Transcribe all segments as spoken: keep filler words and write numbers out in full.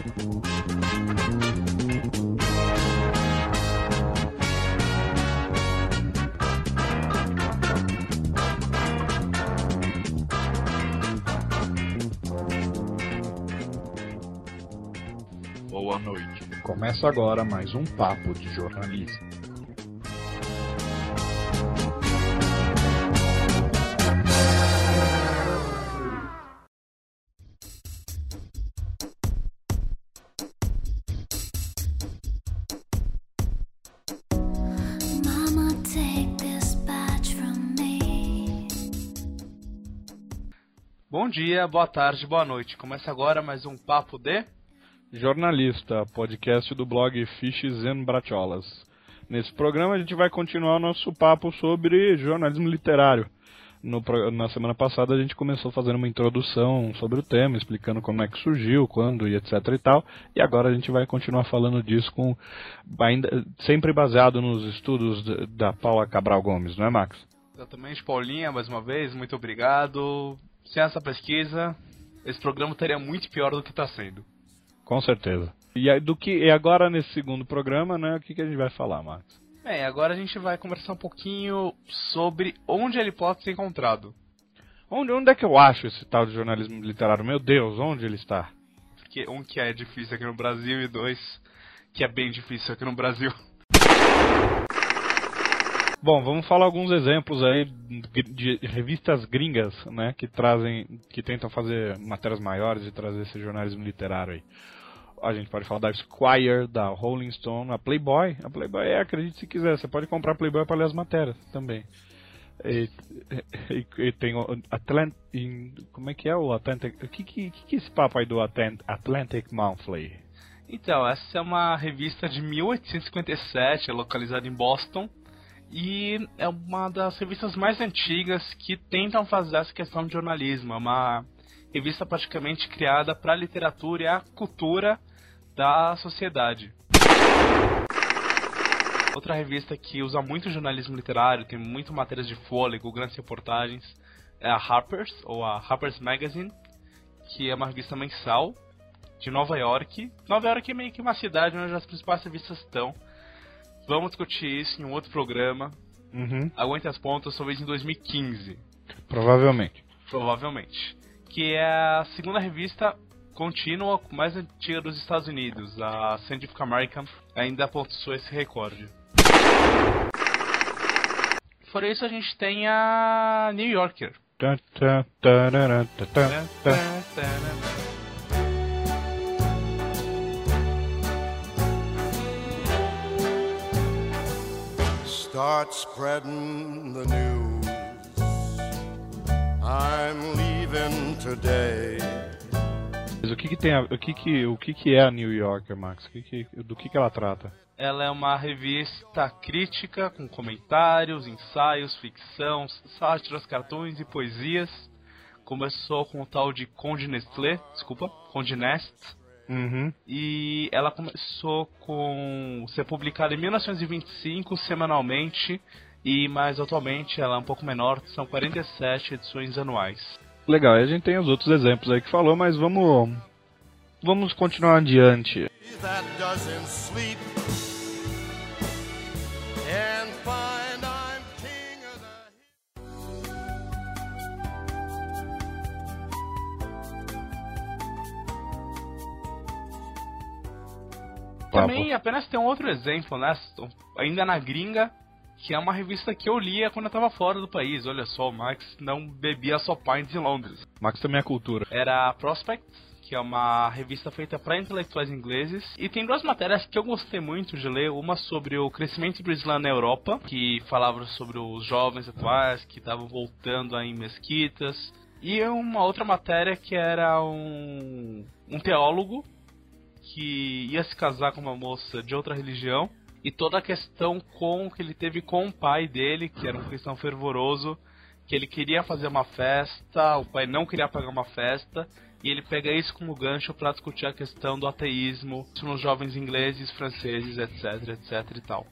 Boa noite. Começa agora mais um Papo de Jornalismo. Bom dia, boa tarde, boa noite. Começa agora mais um Papo de Jornalista, podcast do blog Fiches and Bratiolas. Nesse programa a gente vai continuar o nosso papo sobre jornalismo literário. No, na semana passada a gente começou fazendo uma introdução sobre o tema, explicando como é que surgiu, quando e etc e tal. E agora a gente vai continuar falando disso com, ainda, sempre baseado nos estudos da Paula Cabral Gomes, não é, Max? Exatamente, Paulinha, mais uma vez, muito obrigado. Sem essa pesquisa, esse programa estaria muito pior do que está sendo. Com certeza. E, aí, do que, e agora, nesse segundo programa, né, o que, que a gente vai falar, Max? Bem, agora a gente vai conversar um pouquinho sobre onde ele pode ser encontrado. Onde, onde é que eu acho esse tal de jornalismo literário? Meu Deus, onde ele está? Porque um que é difícil aqui no Brasil e dois que é bem difícil aqui no Brasil. Bom, vamos falar alguns exemplos aí de revistas gringas, né, que trazem, que tentam fazer matérias maiores e trazer esse jornalismo literário aí. A gente pode falar da Esquire, da Rolling Stone, a Playboy. A Playboy é, acredite se quiser, você pode comprar a Playboy para ler as matérias também. E, e, e tem o Atlantic, como é que é o Atlantic? O que, que, que é esse papo aí do Atlantic Monthly? Então, essa é uma revista de mil oitocentos e cinquenta e sete, é localizada em Boston. E é uma das revistas mais antigas que tentam fazer essa questão de jornalismo. É uma revista praticamente criada para a literatura e a cultura da sociedade. Outra revista que usa muito jornalismo literário, tem muito matérias de fôlego, grandes reportagens, é a Harper's, ou a Harper's Magazine, que é uma revista mensal de Nova York. Nova York é meio que uma cidade onde as principais revistas estão. Vamos discutir isso em um outro programa. Uhum. Aguente as pontas, talvez em dois mil e quinze. Provavelmente. Provavelmente. Que é a segunda revista contínua mais antiga dos Estados Unidos. A Scientific American ainda possui esse recorde. Fora isso, a gente tem a New Yorker. Tá, tá, tarará, tá, tá, tá. Start spreading the news. I'm leaving today. Mas o que que tem a, o que que o que que é a New Yorker, Max? O que que, do que que ela trata? Ela é uma revista crítica com comentários, ensaios, ficção, sátiras, cartões e poesias. Começou com o tal de Condé Nast, desculpa, Condé Nast. Uhum. E ela começou com ser publicada em mil novecentos e vinte e cinco semanalmente, e mais atualmente ela é um pouco menor, são quarenta e sete edições anuais. Legal, e a gente tem os outros exemplos aí que falou, mas vamos vamos continuar adiante. Também apenas tem um outro exemplo, né? Ainda na gringa, que é uma revista que eu lia quando eu estava fora do país. Olha só, o Max não bebia só pints em Londres. Max também é cultura. Era a Prospect, que é uma revista feita para intelectuais ingleses. E tem duas matérias que eu gostei muito de ler. Uma sobre o crescimento do Islã na Europa, que falava sobre os jovens atuais que estavam voltando aí em mesquitas. E uma outra matéria que era um, um teólogo que ia se casar com uma moça de outra religião, e toda a questão com que ele teve com o pai dele, que era um cristão fervoroso, que ele queria fazer uma festa, o pai não queria pagar uma festa, e ele pega isso como gancho para discutir a questão do ateísmo nos jovens ingleses, franceses, etc, etc e tal.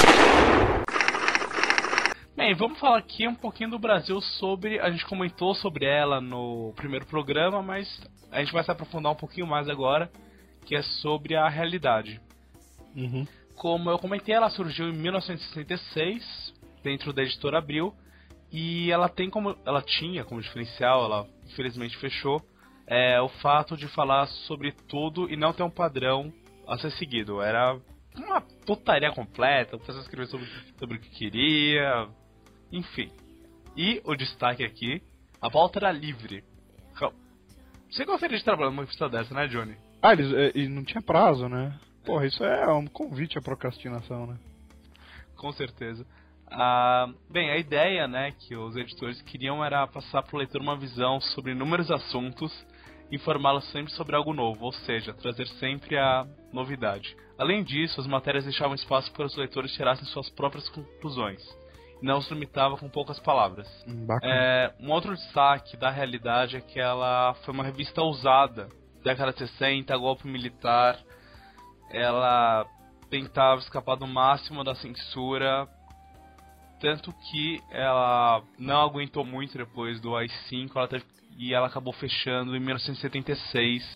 Bem, vamos falar aqui um pouquinho do Brasil sobre... A gente comentou sobre ela no primeiro programa, mas a gente vai se aprofundar um pouquinho mais agora, que é sobre a realidade. Uhum. Como eu comentei, ela surgiu em mil novecentos e sessenta e seis, dentro da editora Abril, e ela tem como, ela tinha como diferencial, ela infelizmente fechou, é, o fato de falar sobre tudo e não ter um padrão a ser seguido. Era uma putaria completa, a pessoa escrevia sobre, sobre o que queria, enfim. E o destaque aqui, a pauta era livre. Você gostaria de trabalhar numa revista dessa, né, Johnny? Ah, eles, é, e não tinha prazo, né? Porra, isso é um convite à procrastinação, né? Com certeza. Ah, bem, a ideia, né, que os editores queriam era passar para o leitor uma visão sobre inúmeros assuntos, informá-lo sempre sobre algo novo, ou seja, trazer sempre a novidade. Além disso, as matérias deixavam espaço para os leitores tirassem suas próprias conclusões, e não se limitava com poucas palavras. Bacana. É, um outro destaque da realidade é que ela foi uma revista ousada, década de sessenta, golpe militar. Ela tentava escapar do máximo da censura, tanto que ela não aguentou muito depois do A I cinco, ela teve, e ela acabou fechando em mil novecentos e setenta e seis.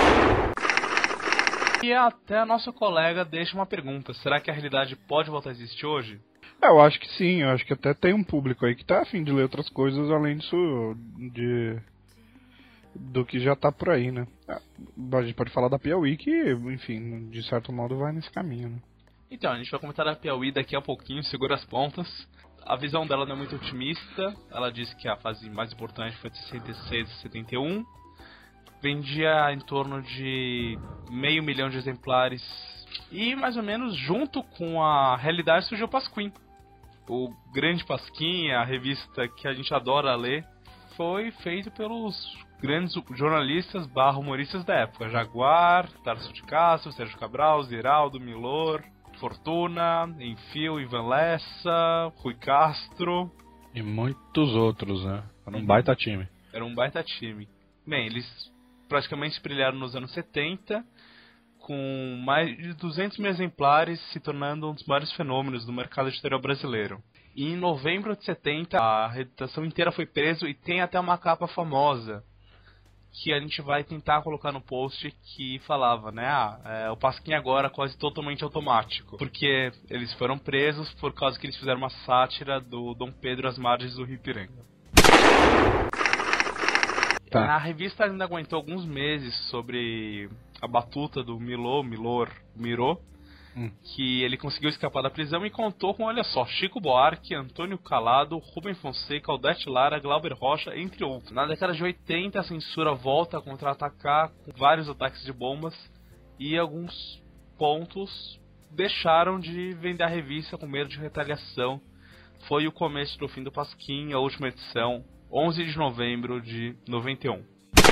E até a nossa colega deixa uma pergunta: será que a realidade pode voltar a existir hoje? É, eu acho que sim, eu acho que até tem um público aí que tá a fim de ler outras coisas além disso, de... do que já tá por aí, né? A gente pode falar da Piauí, que, enfim, de certo modo vai nesse caminho, né? Então, a gente vai comentar a Piauí daqui a pouquinho, segura as pontas. A visão dela não é muito otimista. Ela disse que a fase mais importante foi de sessenta e seis a setenta e um. Vendia em torno de meio milhão de exemplares. E, mais ou menos, junto com a realidade, surgiu o Pasquim. O grande Pasquim, a revista que a gente adora ler, foi feito pelos grandes jornalistas barra humoristas da época: Jaguar, Tarso de Castro, Sérgio Cabral, Ziraldo, Milor, Fortuna, Enfio, Ivan Lessa, Rui Castro. E muitos outros, né? Era um baita time. Era um baita time. Bem, eles praticamente brilharam nos anos setenta, com mais de duzentos mil exemplares, se tornando um dos maiores fenômenos do mercado editorial brasileiro. E em novembro de setenta, a redação inteira foi presa e tem até uma capa famosa, que a gente vai tentar colocar no post, que falava, né, ah, é, o Pasquim agora quase totalmente automático, porque eles foram presos por causa que eles fizeram uma sátira do Dom Pedro às margens do Rio Ipiranga. Tá. A revista ainda aguentou alguns meses sobre a batuta do Milô, Milor, Mirô, hum. que ele conseguiu escapar da prisão e contou com, olha só, Chico Buarque, Antônio Calado, Rubem Fonseca, Aldete Lara, Glauber Rocha, entre outros. Na década de oitenta, a censura volta a contra-atacar com vários ataques de bombas, e alguns pontos deixaram de vender a revista com medo de retaliação. Foi o começo do fim do Pasquim, a última edição, onze de novembro de noventa e um.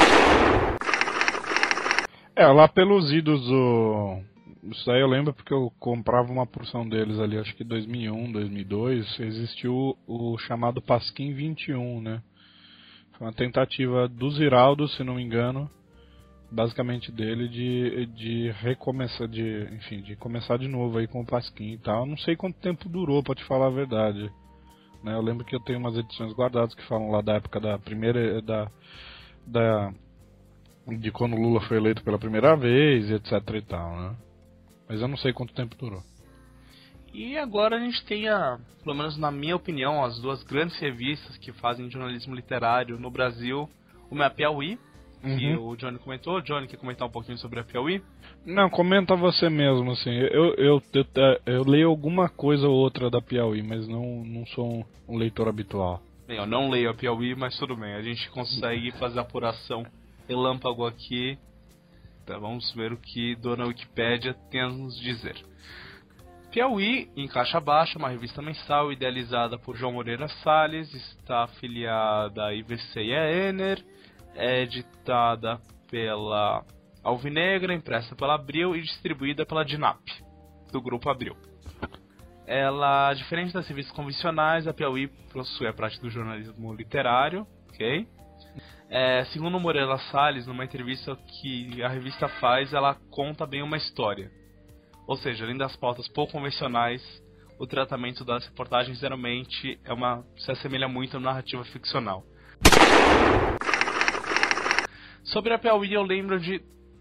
É, lá pelos idos do... Isso aí eu lembro porque eu comprava uma porção deles ali, acho que em dois mil e um, dois mil e dois, existiu o, o chamado Pasquim vinte e um, né? Foi uma tentativa do Ziraldo, se não me engano, basicamente dele, de, de recomeçar, de, enfim, de começar de novo aí com o Pasquim e tal. Não sei quanto tempo durou, pra te falar a verdade. Né? Eu lembro que eu tenho umas edições guardadas que falam lá da época da primeira, da... da de quando o Lula foi eleito pela primeira vez, etc e tal, né? Mas eu não sei quanto tempo durou. E agora a gente tem, a, pelo menos na minha opinião, as duas grandes revistas que fazem jornalismo literário no Brasil. Uma é a Piauí, uhum. que o Johnny comentou. Johnny, quer comentar um pouquinho sobre a Piauí? Não, comenta você mesmo, assim. Eu, eu, eu, eu, eu leio alguma coisa ou outra da Piauí, mas não, não sou um, um leitor habitual. Bem, eu não leio a Piauí, mas tudo bem. A gente consegue fazer a apuração relâmpago aqui. Então, vamos ver o que Dona Wikipédia tem a nos dizer. Piauí, em caixa baixa, uma revista mensal idealizada por João Moreira Salles, está afiliada à I V C e à Ener, é editada pela Alvinegra, impressa pela Abril e distribuída pela Dinap, do Grupo Abril. Ela, diferente das revistas convencionais, a Piauí possui a prática do jornalismo literário, ok? É, segundo Moreira Salles, numa entrevista que a revista faz, ela conta bem uma história. Ou seja, além das pautas pouco convencionais, o tratamento das reportagens geralmente é uma, se assemelha muito à narrativa ficcional. Sobre a Piauí, eu lembro de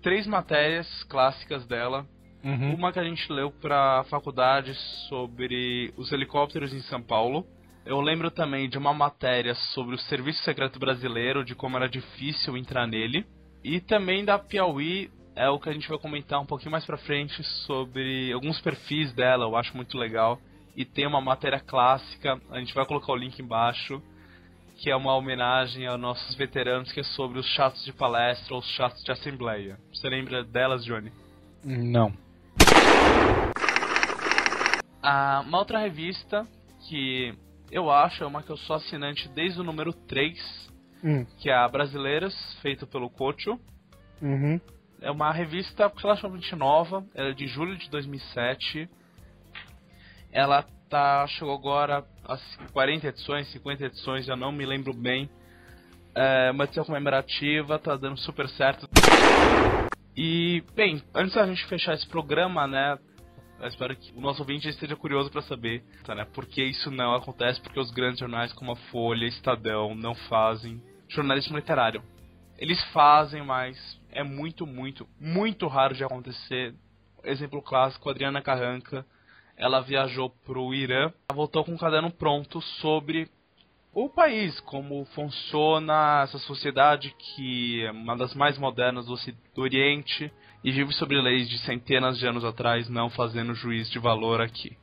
três matérias clássicas dela. Uhum. Uma que a gente leu para faculdade sobre os helicópteros em São Paulo. Eu lembro também de uma matéria sobre o Serviço Secreto Brasileiro, de como era difícil entrar nele. E também da Piauí, é o que a gente vai comentar um pouquinho mais pra frente sobre alguns perfis dela, eu acho muito legal. E tem uma matéria clássica, a gente vai colocar o link embaixo, que é uma homenagem aos nossos veteranos, que é sobre os chatos de palestra ou os chatos de assembleia. Você lembra delas, Johnny? Não. Ah, uma outra revista que eu acho é uma que eu sou assinante desde o número três, hum. que é a Brasileiras, feita pelo Cocho. Uhum. É uma revista relativamente nova, ela é de julho de dois mil e sete. Ela tá, chegou agora a quarenta edições, cinquenta edições, já não me lembro bem. É uma edição comemorativa, tá dando super certo. E, bem, antes da gente fechar esse programa, né, eu espero que o nosso ouvinte esteja curioso para saber, tá, né, por que isso não acontece, porque os grandes jornais como a Folha, Estadão, não fazem jornalismo literário. Eles fazem, mas é muito, muito, muito raro de acontecer. Exemplo clássico, Adriana Carranca, ela viajou pro Irã, voltou com um caderno pronto sobre o país, como funciona essa sociedade que é uma das mais modernas do, do Oriente e vive sobre leis de centenas de anos atrás, não fazendo juízo de valor aqui.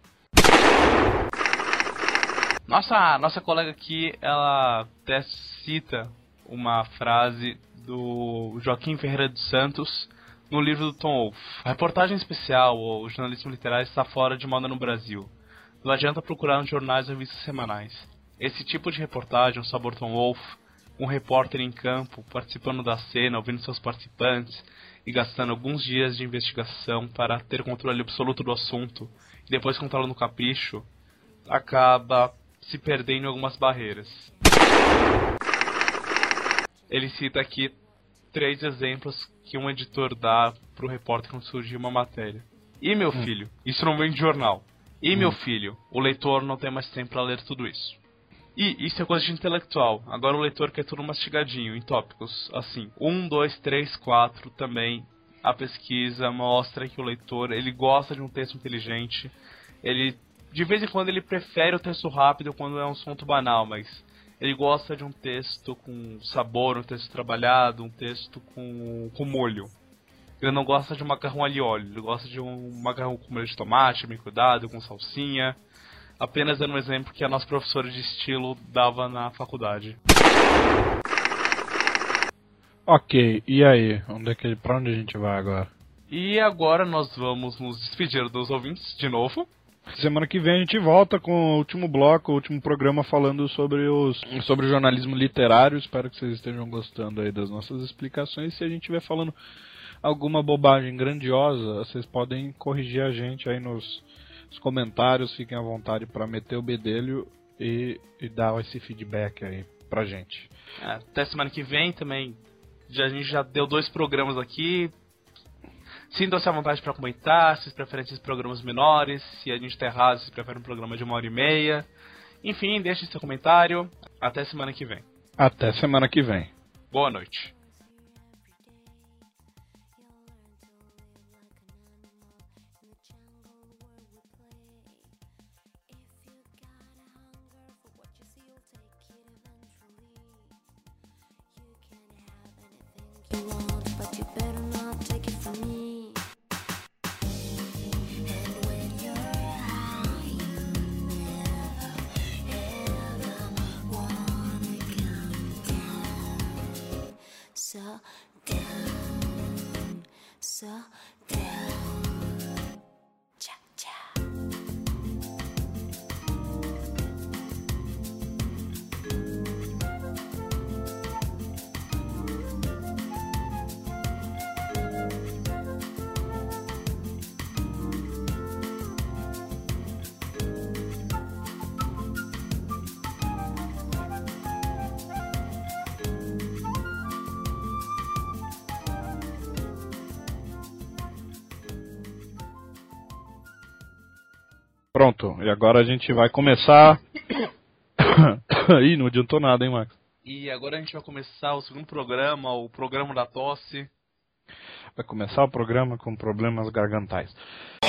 Nossa, nossa colega aqui, ela até cita uma frase do Joaquim Ferreira dos Santos no livro do Tom Wolfe. A reportagem especial, ou jornalismo literário, está fora de moda no Brasil. Não adianta procurar nos jornais ou revistas semanais. Esse tipo de reportagem, o sabor Tom Wolfe, um repórter em campo, participando da cena, ouvindo seus participantes e gastando alguns dias de investigação para ter controle absoluto do assunto e depois contá-lo no capricho, acaba se perdendo em algumas barreiras. Ele cita aqui três exemplos que um editor dá para o repórter quando surgiu uma matéria. E meu hum. filho, isso não vem de jornal. E hum. meu filho, o leitor não tem mais tempo para ler tudo isso. E isso é coisa de intelectual. Agora o leitor quer tudo mastigadinho, em tópicos. Assim, um, dois, três, quatro também. A pesquisa mostra que o leitor, ele gosta de um texto inteligente. Ele, de vez em quando, ele prefere o texto rápido quando é um assunto banal, mas ele gosta de um texto com sabor, um texto trabalhado, um texto com, com molho. Ele não gosta de um macarrão alho e óleo, ele gosta de um macarrão com molho de tomate, bem cuidado, com salsinha. Apenas dando um exemplo que a nossa professora de estilo dava na faculdade. Ok, e aí? Onde é que, pra onde a gente vai agora? E agora nós vamos nos despedir dos ouvintes de novo. Semana que vem a gente volta com o último bloco, o último programa falando sobre, os, sobre o jornalismo literário. Espero que vocês estejam gostando aí das nossas explicações. Se a gente estiver falando alguma bobagem grandiosa, vocês podem corrigir a gente aí nos... Os comentários, fiquem à vontade para meter o bedelho e, e dar esse feedback aí pra gente. É, até semana que vem também. Já, a gente já deu dois programas aqui. Sintam-se à vontade para comentar, se vocês preferem esses programas menores, se a gente tá errado, se vocês preferem um programa de uma hora e meia. Enfim, deixe seu comentário. Até semana que vem. Até semana que vem. Boa noite. You want, but you better not take it from me. And when you're high, you never, ever wanna come down. So down, so down. Cha cha. Pronto, e agora a gente vai começar... Ih, não adiantou nada, hein, Max? E agora a gente vai começar o segundo programa, o programa da tosse. vai começar o programa com problemas gargantais.